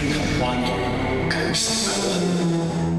同觀眾求神求婚。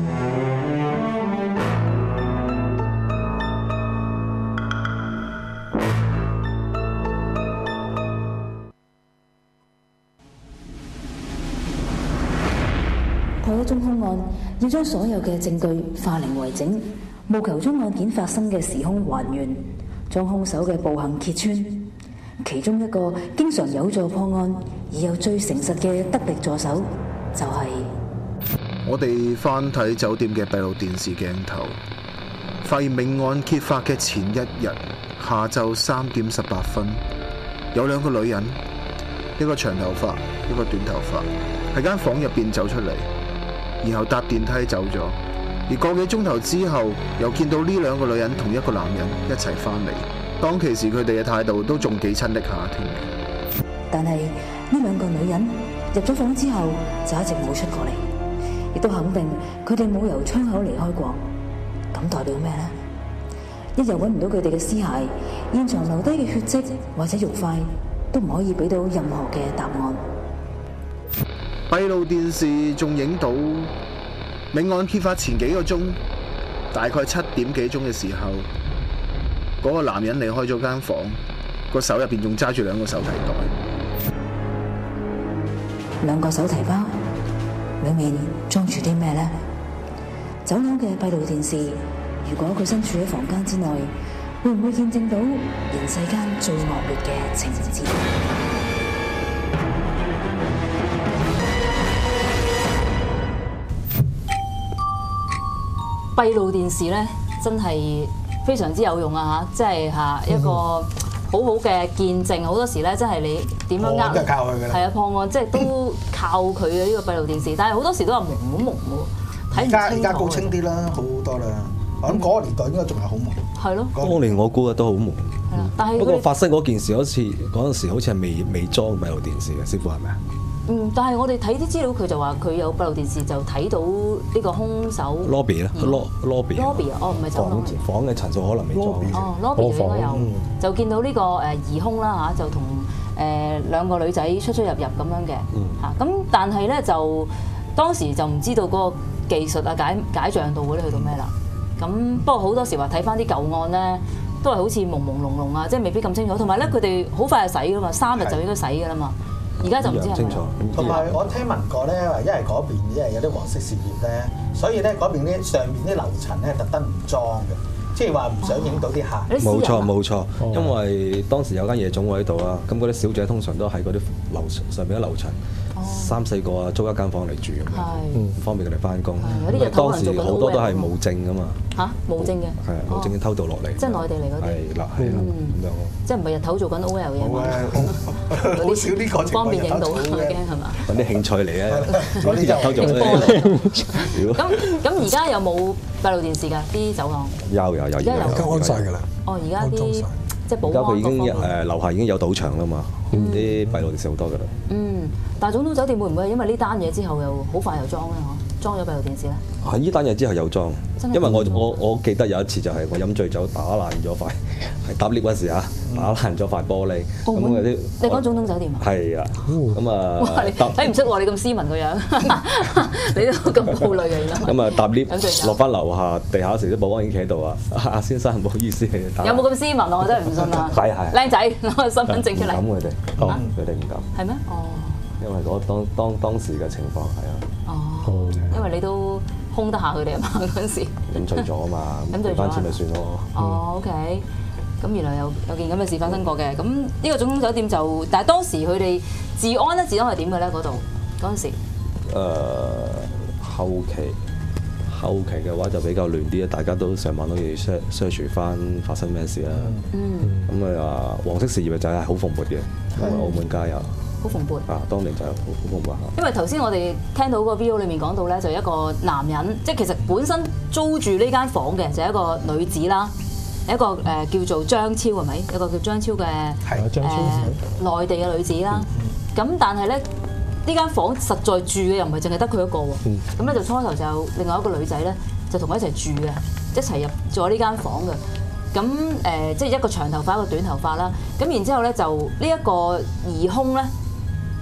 破咗中兇案，要將所有嘅證據化零為整，務求將案件發生嘅時空還原，將兇手嘅暴行揭穿。其中一個經常有助破案而又最誠實嘅得力助手，就係我哋翻睇酒店嘅閉路電視鏡頭，發現命案揭發嘅前一日下晝3點18分，有兩個女人，一個長頭髮，一個短頭髮，喺間房入邊走出嚟，然後搭電梯走咗。而個幾鐘頭之後，又見到呢兩個女人同一個男人一齊翻嚟。當其時佢哋嘅態度都仲幾親昵下添。 但係呢兩個女人入咗房之後就一直冇出過嚟，亦都肯定佢哋冇由窗口離開過。咁代表咩呢？一日揾唔到佢哋嘅屍骸，現場留低嘅血跡或者肉塊都唔可以俾到任何嘅答案。 閉路電視仲影到命案揭發前幾個鐘，大概7點幾鐘嘅時候，嗰個男人離開咗間房，個手入邊仲揸住兩個手提袋， 兩個手提包，裡面裝住啲咩呢？走廊嘅閉路電視，如果佢身處喺房間之內，會唔會見證到人世間最惡劣嘅情節？ 閉路電視咧，真係非常之有用啊！嚇，即係一個好好嘅見證。好多時咧，真係你點樣都係靠佢嘅啦。 係啊，破案即係都靠佢嘅呢個閉路電視。但係好多時都話朦好朦喎，睇唔清楚。 而家高清啲啦，好多啦。我諗嗰個年代應該仲係好朦。 係咯。 當年我估嘅都好朦。 係啦，但係不過發生嗰件事嗰陣時好似係未裝閉路電視嘅，師傅係咪啊？ 但係我哋睇啲資料，佢就話佢有閉路電視，就睇到呢個兇手 lobby 啦，lobby 哦，唔係走廊房嘅層數可能未裝。 哦 ，lobby 應該有，就見到呢個疑兇啦嚇，就同兩個女仔出入咁樣嘅嚇。咁但係咧就當時就唔知道嗰個技術啊解像度嗰啲去到咩啦。咁不過好多時話睇翻啲舊案咧，都係好似朦朦朧朧啊，即係未必咁清楚。同埋咧，佢哋好快就洗噶嘛，3日就應該洗噶啦嘛。而家就唔知係咪。 同埋我聽聞過咧，話因為嗰邊因為有啲黃色事業咧，所以咧嗰邊啲上面啲樓層咧特登唔裝嘅，即係話唔想影到啲客。 冇錯，因為當時有間夜總會喺度啊，咁嗰啲小姐通常都喺嗰啲樓上面啲樓層，3、4個啊租一間房嚟住咁樣，方便佢哋翻工。因為當時好多都係冇證噶嘛。 嚇，冇證嘅。 係啊，冇證偷渡落嚟。 即係內地嚟嗰啲。 係啦，咁樣咯。 即係唔係日頭做緊 OL 嘢嘛？ 好少呢個情況， 方便影到，驚係嘛？ 揾啲興趣嚟咧， 嗰啲日頭做咧。咁而家有冇閉路電視㗎？啲走廊有， 而家安晒㗎啦。 哦，而家啲即係保安。 而家佢已經樓下已經有賭場啦嘛，啲閉路電視好多㗎啦。 但係總統酒店會唔會因為呢單嘢之後又好快又裝咧？裝咗閉路電視咧？ 係呢單嘢之後有裝，因為我記得有一次就係我飲醉酒打爛咗塊，係搭 lift 嗰時啊，打爛咗塊玻璃。咁嗰啲你講總統酒店啊？ 係啊，咁啊， 哇！你睇唔出喎，你咁斯文個樣，你都咁顧慮嘅原來。 咁啊搭 lift 落翻樓下地下時，啲保安已經企喺度啊！阿先生唔好意思， 有冇咁斯文啊？我真係唔信啊！ 係。 靚仔攞個身份證出嚟。 唔敢佢哋，佢哋唔敢。 係咩？哦。 因為當時嘅情況係啊。 哦。因為你都兇得下佢哋啊嘛嗰陣時。 飲醉咗啊嘛，飲醉翻錢咪算咯。 哦 ，OK。咁原來有件咁嘅事發生過嘅。咁呢個總統酒店就，但係當時佢哋治安係點嘅咧？嗰度嗰陣時。 後期嘅話就比較亂啲啊！大家都上網都要 search 翻發生咩事啦。咁啊，黃色事業就係好蓬勃嘅，因為澳門街又好蓬勃啊，當年就好蓬勃嚇。 因為頭先我哋聽到個 video 裏面講到咧，就一個男人，即係其實本身租住呢間房嘅就係一個女子啦，一個叫做張超係咪？一個叫張超嘅內地嘅女子啦。咁但係咧。呢間房實在住嘅又唔係淨係得佢一個喎，咁咧就初頭就另外一個女仔咧就同佢一齊住嘅，一齊入咗呢間房嘅。咁即係一個長頭髮一個短頭髮啦。咁然之後咧就呢一個疑兇咧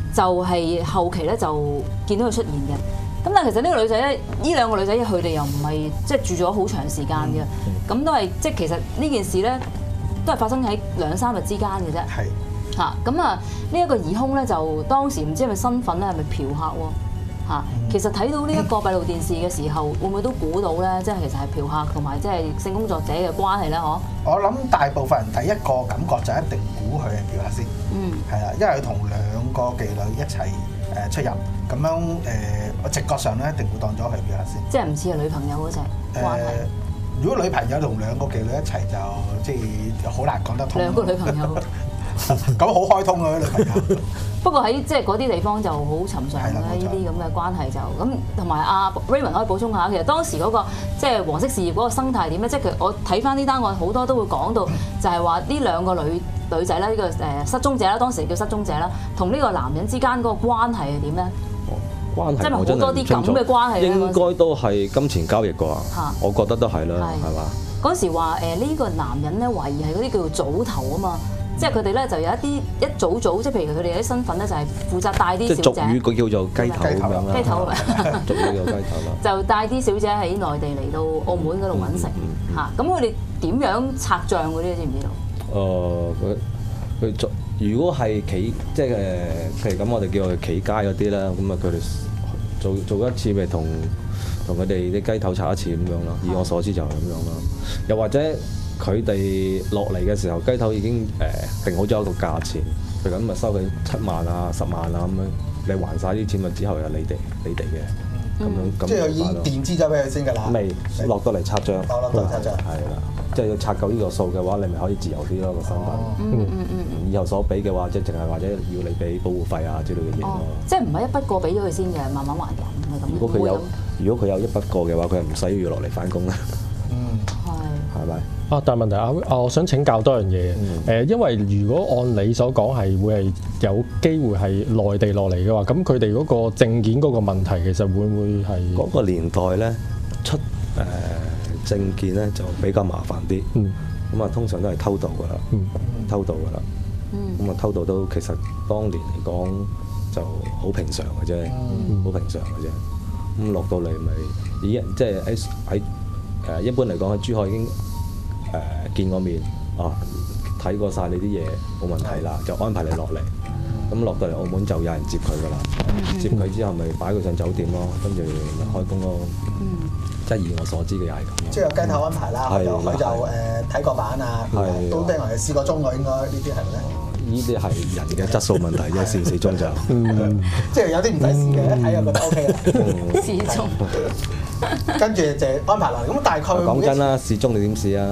就係後期咧就見到佢出現嘅。咁但係其實呢個女仔咧，呢兩個女仔佢哋又唔係即係住咗好長時間嘅，咁都係即係其實呢件事咧都係發生喺2-3日之間嘅啫。 係嚇咁啊！呢一個疑兇咧就當時唔知係咪身份咧係咪嫖客喎嚇？其實睇到呢一個閉路電視嘅時候，會唔會都估到咧？即係其實係嫖客同埋即係性工作者嘅關係咧？嗬？ 我諗大部分人第一個感覺就一定估佢係嫖客先。係啦，因為佢同2個妓女一齊出入，咁樣我直覺上咧一定會當咗佢係嫖客先。 即係唔似係女朋友嗰隻關係。 如果女朋友同2個妓女一齊就即係好難講得通。 2個女朋友。 咁好開通啊！女朋友。 不過喺即係嗰啲地方就好尋常嘅呢啲咁嘅關係就咁，同埋阿 Raymond 可以補充下，其實當時嗰個即係黃色事業嗰個生態點咧，即係我睇翻呢單案好多都會講到，就係話呢2個女仔咧，呢個失蹤者啦，當時叫失蹤者啦，同呢個男人之間嗰個關係係點咧？ 關係即係好多啲咁嘅關係咧？ 應該都係金錢交易啩，我覺得都係啦，係嘛？ 嗰時話呢個男人咧懷疑係嗰啲叫做組頭啊嘛。即係佢哋咧就有一組，即係譬如佢哋有啲身份咧就係負責帶啲小姐。即係俗語佢叫做雞頭咁樣啦。雞頭係咪？俗語叫雞頭啦。就帶啲小姐喺內地嚟到澳門嗰度揾食嚇。咁佢哋點樣拆帳嗰啲知唔知道？ 佢如果係企即係譬如咁，我哋叫佢企街嗰啲啦，咁啊佢哋做一次咪同佢哋啲雞頭拆一次咁樣咯。以我所知就係咁樣啦。又或者佢哋落嚟嘅時候，雞頭已經定好咗一個價錢，佢咁咪收佢7萬啊、10萬啊咁樣，你還晒啲錢咪之後又你哋嘅咁樣。即係已經墊資咗俾佢先㗎啦。 未落到嚟拆帳。 落到嚟拆帳。 係啦，即係要拆夠呢個數嘅話，你咪可以自由啲咯個身份。以後所俾嘅話，即係淨係或者要你俾保護費啊之類嘅嘢咯。 即係唔係一筆過俾咗佢先嘅，慢慢還緊係咁。 如果佢有一筆過嘅話，佢係唔使要落嚟返工啦。係咪？ 但係問題我想請教多樣嘢因為如果按你所講係會係有機會係內地落嚟嘅話，咁佢哋嗰個證件嗰個問題其實會唔會係嗰個年代咧出證件咧就比較麻煩啲。咁啊，通常都係偷渡㗎啦，偷渡㗎啦。咁啊，偷渡都其實當年嚟講就好平常嘅啫，好平常嘅啫。咁落到嚟咪即係喺一般嚟講喺珠海已經見過面睇過晒你啲嘢冇問題啦，就安排你落嚟。咁落到嚟澳門就有人接佢㗎啦，接佢之後咪擺佢上酒店咯，跟住咪開工咯。即係以我所知嘅又係咁。即係有雞頭安排啦，佢就睇過版啊，都聽話試過鐘㗎，應該呢啲係咪咧？ 呢啲係人嘅質素問題啫，試唔試鐘就。 即係有啲唔使試嘅，睇又覺得 OK 啦。 試鐘。 跟住就安排落嚟，咁大概講真啦，試鐘你點試啊？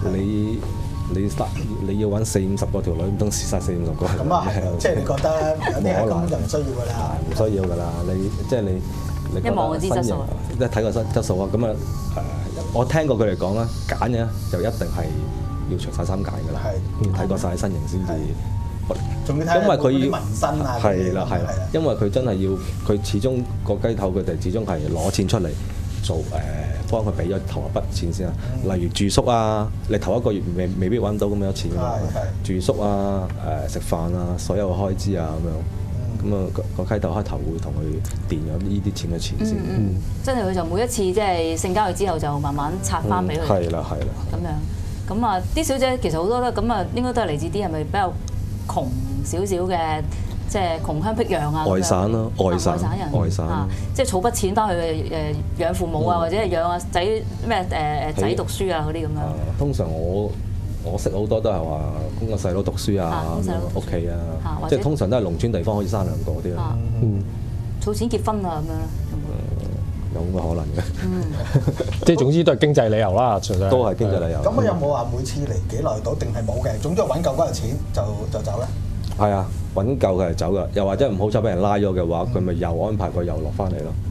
你要揾40-50個條女，唔通試晒40-50個？ 咁啊，即係你覺得有啲係根本就唔需要㗎啦。 唔需要㗎啦，你一望就知質素。 即係睇個質素啊！咁啊我聽過佢哋講啦，揀嘅就一定係要除晒衫揀㗎啦，睇過晒身形先至。 仲要睇佢啲紋身啊。 係啦，因為佢真係要，佢始終個雞頭佢哋始終係攞錢出嚟做幫佢俾咗頭一筆錢先啊。例如住宿啊，你頭一個月未必揾到咁多錢㗎嘛。住宿啊、食飯啊，所有嘅開支啊咁樣。咁啊個雞頭開頭會同佢墊咗呢啲錢嘅錢先。 真係佢就每一次即係性交易之後就慢慢拆翻俾佢。 係啦。 咁樣咁啊，啲小姐其實好多都咁啊，應該都係嚟自啲係咪比較窮少少嘅，即係窮鄉僻壤啊， 外省咯，外省人， 即係儲筆錢翻去養父母啊，或者係養阿仔咩仔讀書啊嗰啲咁樣。 通常我識好多都係話供個細佬讀書啊，屋企啊，即係通常都係農村地方可以生2個啲啦。 儲錢結婚啊咁樣。 有咁嘅可能嘅， 即係總之都係經濟理由啦， 都係經濟理由。 咁啊有冇話每次嚟幾耐到，定係冇嘅？總之揾夠嗰個錢就走咧。 係啊，揾夠佢係走㗎。又或者唔好彩俾人拉咗嘅話，佢咪又安排佢又落翻嚟咯。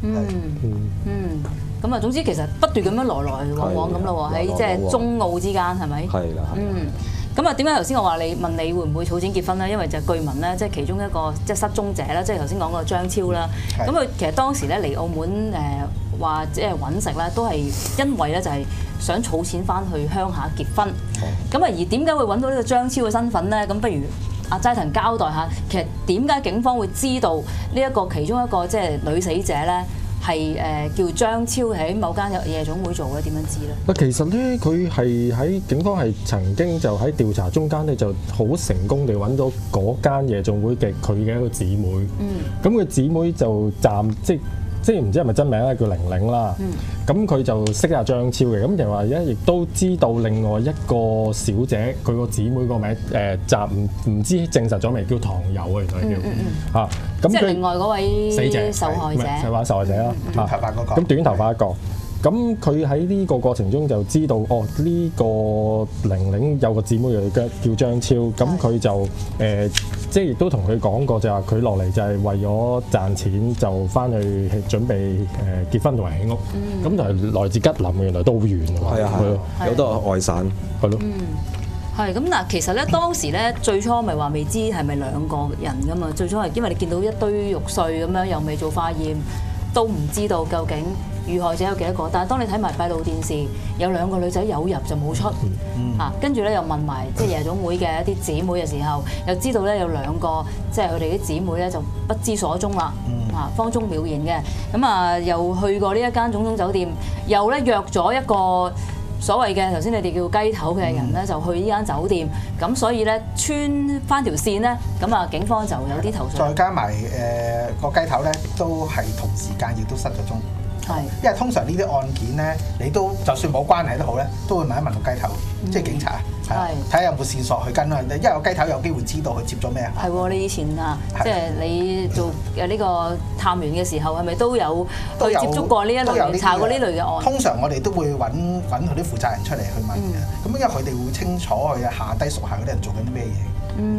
咁啊，總之其實不斷咁樣來來往往咁咯喎，喺即係中澳之間係咪？ 係啦。 咁啊，點解頭先我話問你會唔會儲錢結婚咧？因為就據聞咧，即係其中一個即係失蹤者啦，即係頭先講個張超啦。咁佢其實當時咧嚟澳門話即係揾食咧，都係因為咧就係想儲錢翻去鄉下結婚。咁啊，而點解會揾到呢個張超嘅身份咧？咁不如阿齋藤交代下，其實點解警方會知道呢一個其中一個即係女死者咧係叫張超喺某間夜總會做嘅？點樣知咧？ 其實咧，佢係喺警方係曾經就喺調查中間咧，就好成功地揾到嗰間夜總會嘅佢嘅一個姊妹。咁佢姊妹就即係唔知係咪真名咧，叫玲玲啦。咁佢就識阿張超嘅，咁就話咧，亦都知道另外一個小姐佢個姊妹個名暫唔知證實咗未，叫唐友啊，原來叫嚇。咁即係另外嗰位死者受害者， 係話受害者啦。 短頭髮嗰個。 咁短頭髮一個。咁佢喺呢個過程中就知道，呢個玲玲有個姊妹叫張超，咁佢就即係亦都同佢講過，就話佢落嚟就係為咗賺錢，就翻去準備結婚同埋起屋。咁就係來自吉林嘅，原來都好遠喎。 係啊，有好多外省， 係咯。 係咁嗱，其實咧當時咧最初咪話未知係咪兩個人噶嘛？最初係因為你見到一堆肉碎咁樣，又未做化驗，都唔知道究竟遇害者有幾多個。但係當你睇埋閉路電視，有兩個女仔有入就冇出，跟住咧又問埋即係夜總會嘅一啲姊妹嘅時候，又知道咧有兩個即係佢哋啲姊妹咧就不知所蹤啦，荒蹤渺然嘅。咁啊又去過呢一間種種酒店，又咧約咗一個所謂嘅頭先你哋叫雞頭嘅人咧，就去呢間酒店。咁所以咧穿翻條線咧，咁啊警方就有啲頭緒。 再加埋個雞頭咧，都係同時間亦都失咗蹤。係，因為通常呢啲案件咧，你都就算冇關係都好咧，都會問一問個雞頭，即係警察，睇下有冇線索去跟啊。因為個雞頭有機會知道佢接咗咩。 係喎，你以前啊，即係你做呢個探員嘅時候，係咪都有去接觸過呢一類查過呢類嘅案？ 通常我哋都會揾佢啲負責人出嚟去問嘅。咁因為佢哋會清楚佢下低屬下嗰啲人做緊啲咩嘢。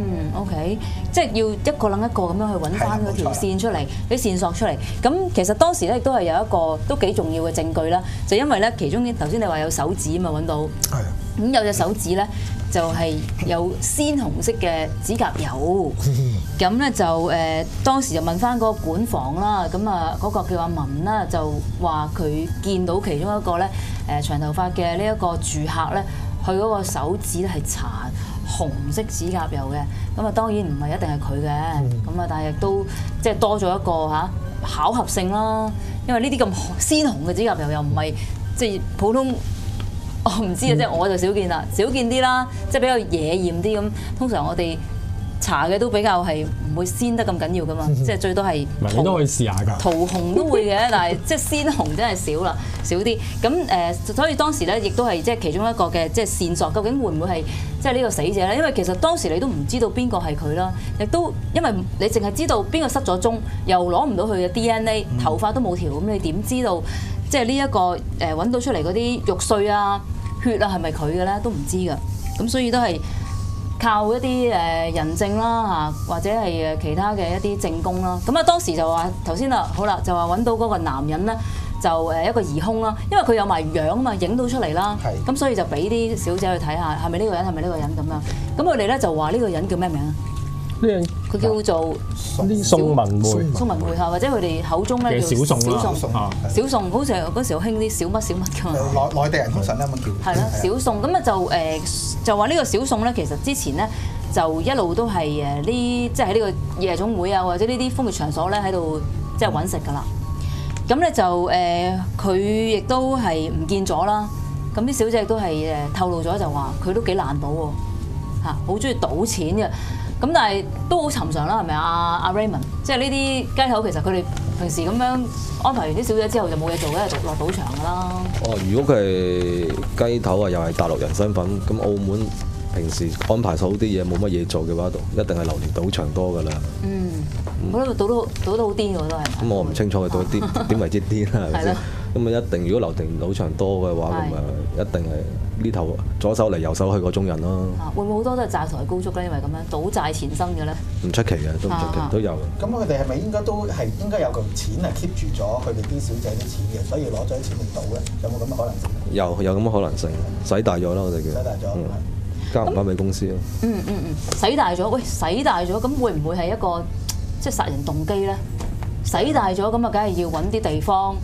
OK， 即係要一個撚一個咁樣去揾翻嗰條線出嚟，啲線索出嚟。咁其實當時咧亦都係有一個都幾重要嘅證據啦，就因為咧其中頭先你話有手指嘛揾到，咁有隻手指咧就係有鮮紅色嘅指甲油，咁咧就當時就問翻嗰個管房啦，咁啊嗰個叫阿文啦，就話佢見到其中一個咧長頭髮嘅呢一個住客咧，佢嗰個手指咧係搽紅色指甲油嘅，咁啊當然唔係一定係佢嘅，咁啊但係亦都即係多咗一個巧合性啦，因為呢啲咁鮮紅嘅指甲油又唔係即係普通，我唔知啊，即係我就少見啦，少見啲啦，即係比較野豔啲咁，通常我哋搽嘅都比較係唔會鮮得咁緊要噶嘛，即係最多係你都可以試下㗎， 桃紅都會嘅，但係即係鮮紅真係少啦，少啲。咁所以當時咧亦都係即係其中一個嘅即係線索，究竟會唔會係即係呢個死者咧？因為其實當時你都唔知道邊個係佢啦，亦都因為你淨係知道邊個失咗蹤，又攞唔到佢嘅 DNA， 頭髮都冇條，咁你點知道即係呢一個揾到出嚟嗰啲肉碎啊、血啊係咪佢嘅咧？都唔知㗎。咁所以都係靠一啲人證啦嚇，或者係其他嘅一啲證供啦。咁啊當時就話頭先啦，好啦，就話揾到嗰個男人咧，就一個疑兇啦，因為佢有埋樣啊嘛，影到出嚟啦。咁所以就俾啲小姐去睇下係咪呢個人，係咪呢個人咁樣。咁佢哋咧就話呢個人叫咩名啊？ 呢人佢叫做宋文梅， 宋文梅嚇，或者佢哋口中咧叫小宋啦， 小宋好似嗰時好興啲小乜小乜㗎嘛。 內地人通常咧咁叫。 係啦，小宋咁啊就話呢個小宋咧，其實之前咧就一路都係即係喺呢個夜總會啊，或者呢啲風月場所咧喺度即係揾食㗎啦。咁咧就佢亦都係唔見咗啦。咁啲小姐亦都係透露咗就話佢都幾爛賭喎，嚇好中意賭錢嘅。咁但係都好尋常啦，係咪啊？阿 Raymond， 即係呢啲雞頭其實佢哋平時咁樣安排完啲小姐之後就冇嘢做嘅，就落賭場㗎啦。 如果佢係雞頭啊，又係大陸人身份，咁澳門平時安排好啲嘢冇乜嘢做嘅話，一定係流連賭場多㗎啦。 我覺得賭得好癲㗎都係。咁我唔清楚佢賭啲點為之癲啦，係咪先？咁啊一定，如果流連賭場多嘅話，咁啊一定係呢頭左手嚟右手去嗰種人咯。 會唔會好多都係債台高築咧？因為咁樣賭債纏身嘅咧？ 唔出奇嘅，都唔出奇，都有。 咁佢哋係咪應該有嚿錢係 keep 住咗佢哋啲小姐啲錢嘅，所以攞咗啲錢嚟賭咧？有冇咁嘅可能性？ 有咁嘅可能性，使大咗啦，我哋叫。 使大咗， 交唔翻俾公司咯。 使大咗，喂，使大咗，咁會唔會係一個即係殺人動機咧？使大咗咁啊，梗係要揾啲地方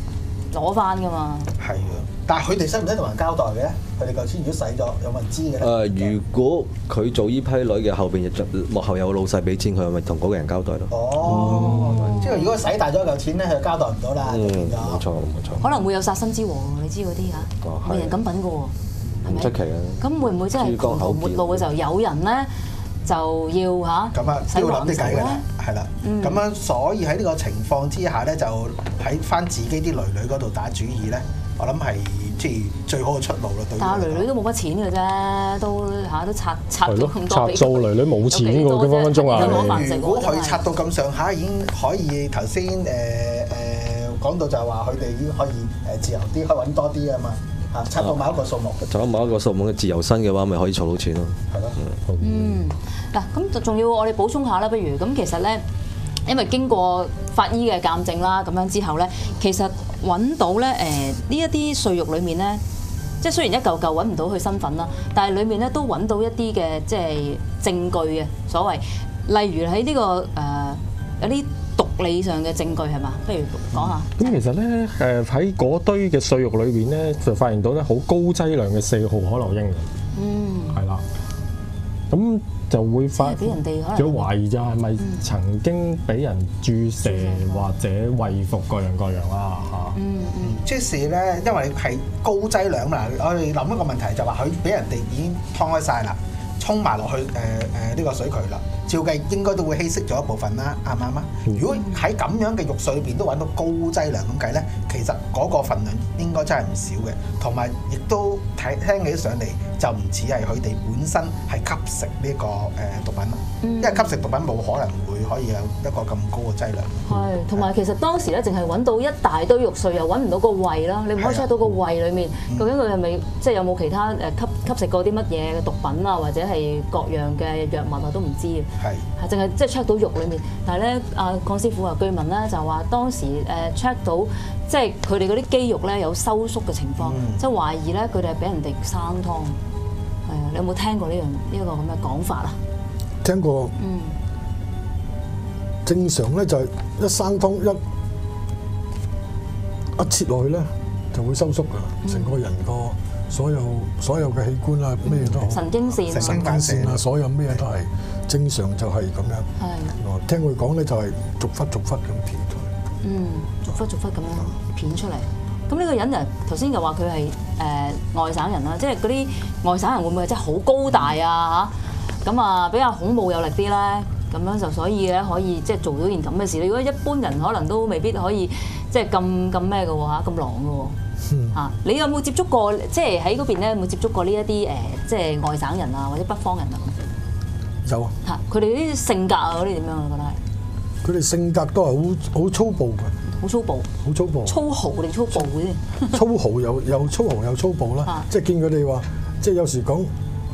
攞翻㗎嘛。 係啊，但係佢哋使唔使同人交代嘅？佢哋嚿錢如果使咗，有冇人知嘅咧？ 如果佢做呢批女嘅後邊幕後有老細俾錢佢，咪同嗰個人交代咯。 哦，即係如果使大咗嚿錢咧，佢就交代唔到啦。 冇錯冇錯。 可能會有殺身之禍喎，你知嗰啲嚇，冇人咁品嘅喎，係咪？ 出奇啊！ 咁會唔會真係窮途末路嘅時候，有人咧就要嚇？ 咁啊，都要諗啲計㗎啦，係啦。咁樣所以喺呢個情況之下咧，就喺翻自己啲女女嗰度打主意咧，我諗係即係最好嘅出路咯。對， 但係女女都冇乜錢嘅啫，都拆咗咁多俾佢。 拆數女女冇錢㗎喎，分分鐘啊！ 如果佢拆到咁上下，已經可以頭先講到就係話佢哋已經可以自由啲，可以揾多啲啊嘛。嚇，拆到某一個數目， 拆到某一個數目嘅自由身嘅話，咪可以儲到錢咯。 係咯。 嗱，咁就仲要我哋補充下啦，不如咁其實咧，因為經過法醫嘅鑑證啦，咁樣之後咧，其實揾到咧呢一啲碎肉裡面咧，即係雖然一嚿嚿揾唔到佢身份啦，但係裡面咧都揾到一啲嘅即係證據嘅所謂，例如喺呢個有啲毒理上嘅證據係嘛？不如講下。 咁其實咧喺嗰堆嘅碎肉裏邊咧，就發現到咧好高劑量嘅4號可留英嘅，係啦，咁就會發俾人哋可能懷疑就係咪曾經俾人注射或者餵服各樣啦嚇。 即係咧，因為係高劑量嘛，我哋諗一個問題就話佢俾人哋已經劏開晒啦，沖埋落去呢個水渠啦。照計應該都會稀釋咗一部分啦，啱唔啱啊？如果喺咁樣嘅肉碎裏邊都揾到高劑量咁計咧，其實嗰個份量應該真係唔少嘅，同埋亦都聽起上嚟就唔似係佢哋本身係吸食呢個毒品啦，因為吸食毒品冇可能會可以有一個咁高嘅劑量。 係，同埋其實當時咧，淨係揾到一大堆肉碎，又揾唔到個胃啦，你唔可以 check 到個胃裡面究竟佢係咪即係有冇其他吸食過啲乜嘢嘅毒品啊，或者係各樣嘅藥物啊都唔知嘅。係淨係即係 check 到肉裡面，但係咧，阿鄺師傅話據聞咧就話當時check 到即係佢哋嗰啲肌肉咧有收縮嘅情況，即係懷疑咧佢哋係俾人哋生湯。係啊，你有冇聽過呢個咁嘅講法啊？ 聽過。正常咧就係一生湯一切落去咧就會收縮㗎，成個人個所有嘅器官啊咩都好， 神經線啊所有咩都係正常就係咁樣。係。聽佢講咧就係逐忽咁片出嚟。 逐忽咁樣片出嚟。咁呢個人啊，頭先又話佢係外省人啦，即係嗰啲外省人會唔會真係好高大啊嚇？咁啊比較孔武有力啲咧，咁樣就所以咧可以即係做到件咁嘅事。如果一般人可能都未必可以即係咁咩嘅喎嚇，咁狼嘅喎嚇。你有冇接觸過即係喺嗰邊咧有冇接觸過呢一啲即係外省人啊或者北方人啊？ 有啊。嚇， 佢哋啲性格啊嗰啲點樣啊？覺得係？ 佢哋性格都係好粗暴嘅。 好粗暴， 好粗暴， 粗豪定粗暴嘅啫。 粗豪又粗豪又粗暴啦，即係見佢哋話，即係有時講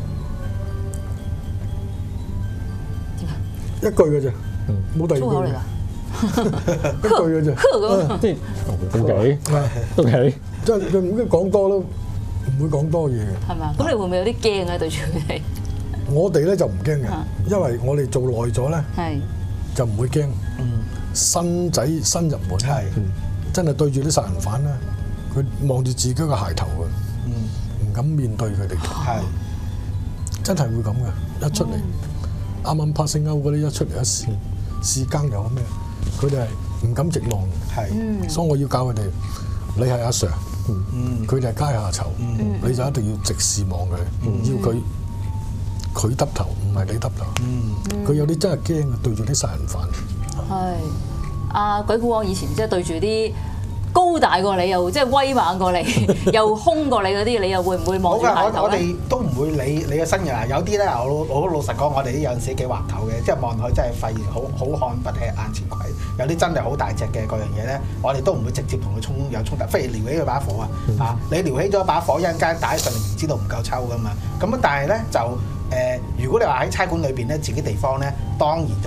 一句嘅啫，冇第二句。粗口嚟㗎，一句嘅啫。 即係OK， 即係佢唔會講多咯，唔會講多嘢嘅。 係咪啊？咁你會唔會有啲驚啊？對住佢哋？ 我哋咧就唔驚嘅，因為我哋做耐咗咧，就唔會驚。新仔新入門，真係對住啲殺人犯咧，佢望住自己個鞋頭嘅，唔敢面對佢哋，真係會咁嘅。一出嚟，啱啱拍聲歐嗰啲一出嚟一試更又咩，佢哋係唔敢直望，所以我要教佢哋，你係阿 Sir，佢哋係階下囚，你就一定要直視望佢，要佢耷頭，唔係你耷頭。佢有啲真係驚嘅，對住啲殺人犯。 係，阿鬼古王以前即係對住啲高大過你，又即係威猛過你，又兇過你嗰啲，你又會唔會望住下頭咧？ 我哋都唔會理你嘅身嘅啦。有啲咧，我老實講，我哋有陣時幾滑頭嘅，即係望落去真係發現好看不起眼前鬼。有啲真係好大隻嘅嗰樣嘢咧，我哋都唔會直接同佢有衝突，不如撩起佢把火啊！你撩起咗把火，一陣間打喺上面，唔知道唔夠抽噶嘛。咁但係咧就如果你話喺差館裏邊咧，自己地方咧，當然就唔同啦。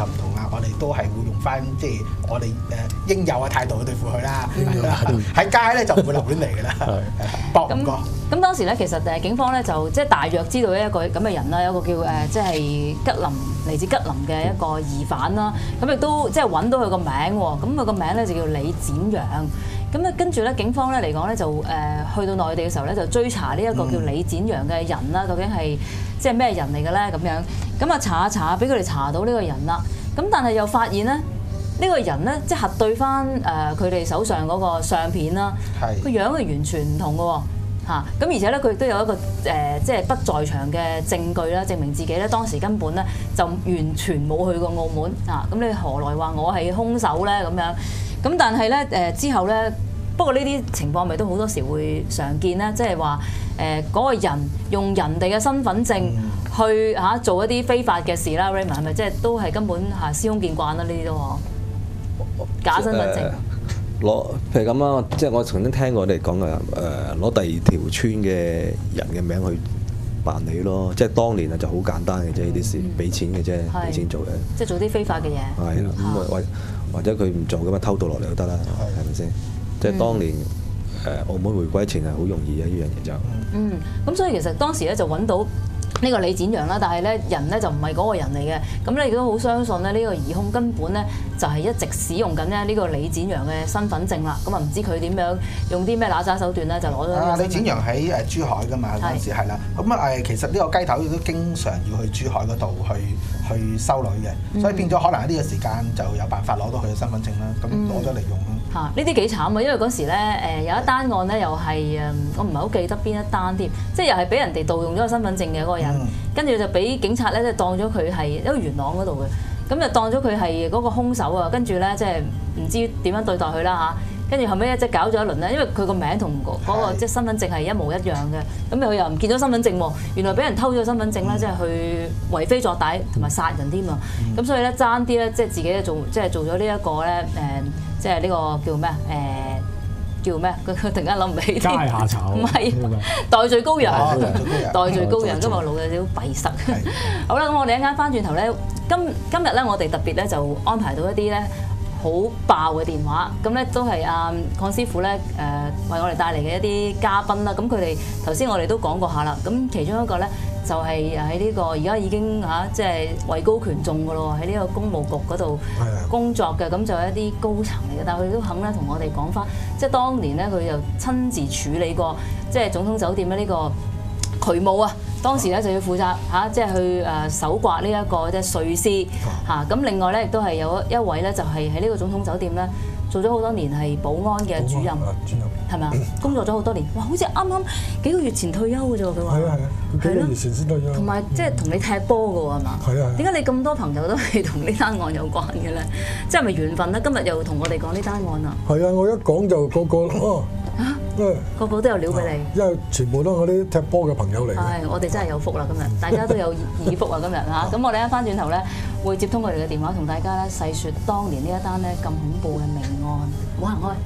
我哋都係會用翻即係我哋應有嘅態度去對付佢啦。喺街咧就唔會留戀嚟㗎啦，搏唔過。 咁當時咧，其實警方咧就即係大約知道一個咁嘅人啦，有一個叫即係嚟自吉林嘅一個疑犯啦。咁亦都即係揾到佢個名喎。咁佢個名咧就叫李展陽。咁咧跟住咧，警方咧嚟講咧就去到內地嘅時候咧，就追查呢一個叫李展陽嘅人啦，究竟係即係咩人嚟嘅咧？咁樣咁啊查下，俾佢哋查到呢個人啦。咁但係又發現咧，呢個人咧即係核對翻佢哋手上嗰個相片啦，個樣係完全唔同嘅喎。咁而且咧，佢亦都有一個即係不在場嘅證據啦，證明自己咧當時根本咧就完全冇去過澳門啊！咁你何來話我係兇手咧？咁樣咁，但係咧之後咧，不過呢啲情況咪都好多時會常見咧，即係話嗰個人用人哋嘅身份證去做一啲非法嘅事啦。Raymond 係咪即係都係根本司空見慣啦？呢啲都假身份證。 譬如咁啦，即係我曾經聽過你哋講嘅攞第二條村嘅人嘅名去辦理咯，即係當年啊就好簡單嘅啫，呢啲事俾錢嘅啫，俾錢做嘅， 即係做啲非法嘅嘢。 係啦，咁或者佢唔做咁啊偷渡落嚟都得啦，係咪先？即係當年澳門回歸前係好容易嘅呢樣嘢就。咁所以其實當時咧就揾到呢個李展陽啦，但係咧人咧就唔係嗰個人嚟嘅，咁咧亦都好相信咧呢個疑兇根本咧就係一直使用緊咧呢個李展陽嘅身份證啦。咁啊唔知佢點樣用啲咩揦渣手段咧就攞咗。 李展陽喺珠海㗎嘛嗰陣時係啦，咁其實呢個雞頭亦都經常要去珠海嗰度去收女嘅，所以變咗可能喺呢個時間就有辦法攞到佢嘅身份證啦，咁攞咗嚟用啦。呢啲幾慘啊！因為嗰時咧有一單案咧又係我唔係好記得邊一單添，即係又係俾人哋盜用咗個身份證嘅嗰個人，跟住就俾警察咧即係當咗佢係因為元朗嗰度嘅，咁就當咗佢係嗰個兇手啊！跟住咧即係唔知點樣對待佢啦嚇，跟住後尾即係搞咗一輪咧，因為佢個名同嗰個即係身份證係一模一樣嘅，咁佢又唔見咗身份證喎，原來俾人偷咗身份證咧，即係去為非作歹同埋殺人添啊！咁所以咧爭啲咧即係自己做咗呢一個咧即係呢個叫咩叫咩？佢突然間諗唔起添。階下囚。唔係代罪羔羊。代罪羔羊。今日我腦有少少閉塞。好啦，咁我哋一陣間翻轉頭咧，今日咧我哋特別咧就安排到一啲咧好爆嘅電話，咁咧都係鄺師傅咧為我哋帶嚟嘅一啲嘉賓啦。咁佢哋頭先我哋都講過下啦。咁其中一個咧就係喺呢個而家已經即係位高權重嘅咯，喺呢個公務局嗰度工作嘅，咁就係一啲高層嚟嘅，但係佢哋都肯咧同我哋講翻，即係當年咧佢就親自處理過即係總統酒店嘅呢個渠務啊。當時咧就要負責即係去搜刮呢一個即係碎屍嚇。咁另外咧亦都係有一位咧就係喺呢個總統酒店咧做咗好多年係保安嘅主任，係咪啊？工作咗好多年，哇！好似啱啱幾個月前退休嘅啫喎，佢話。係啊，佢幾個月前先退休。同埋即係同你踢波嘅喎，係嘛？係啊。點解你咁多朋友都係同呢單案有關嘅咧？即係咪緣分咧？今日又同我哋講呢單案啊？係啊，我一講就個個都有料俾你，因為全部都係我啲踢波嘅朋友嚟。係，我哋真係有福啦！今日大家都有耳福啊！今日嚇，咁我哋一翻轉頭咧，會接通佢哋嘅電話，同大家咧細説當年呢一單咧咁恐怖嘅命案。唔好行開。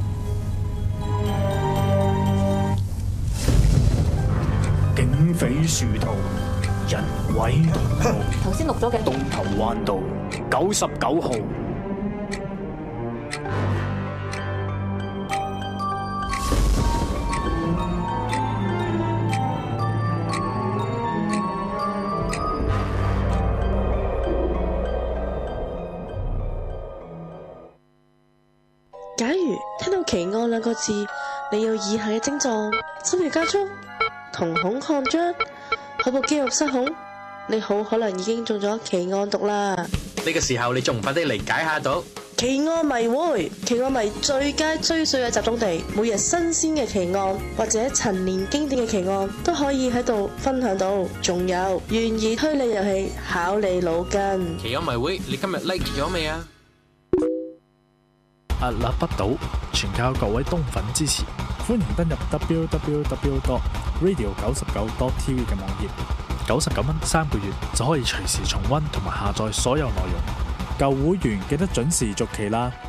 警匪殊途，人毀同路。 頭先錄咗嘅。 東頭灣道99號。 假如聽到奇案兩個字，你有以下嘅症狀：心跳加速、瞳孔擴張、口部肌肉失控，你好可能已經中咗奇案毒啦。 呢個時候你仲唔快啲嚟解下毒？ 奇案迷會，奇案迷最佳追隨嘅集中地，每日新鮮嘅奇案或者陳年經典嘅奇案都可以喺度分享到。仲有懸疑推理遊戲，考你腦筋。 奇案迷會，你今日 like 咗未啊？ 屹立不倒，全靠各位冬粉支持。歡迎登入 www.radio99.tv 嘅網頁，99蚊3個月就可以隨時重溫同埋下載所有內容。舊會員記得準時續期啦！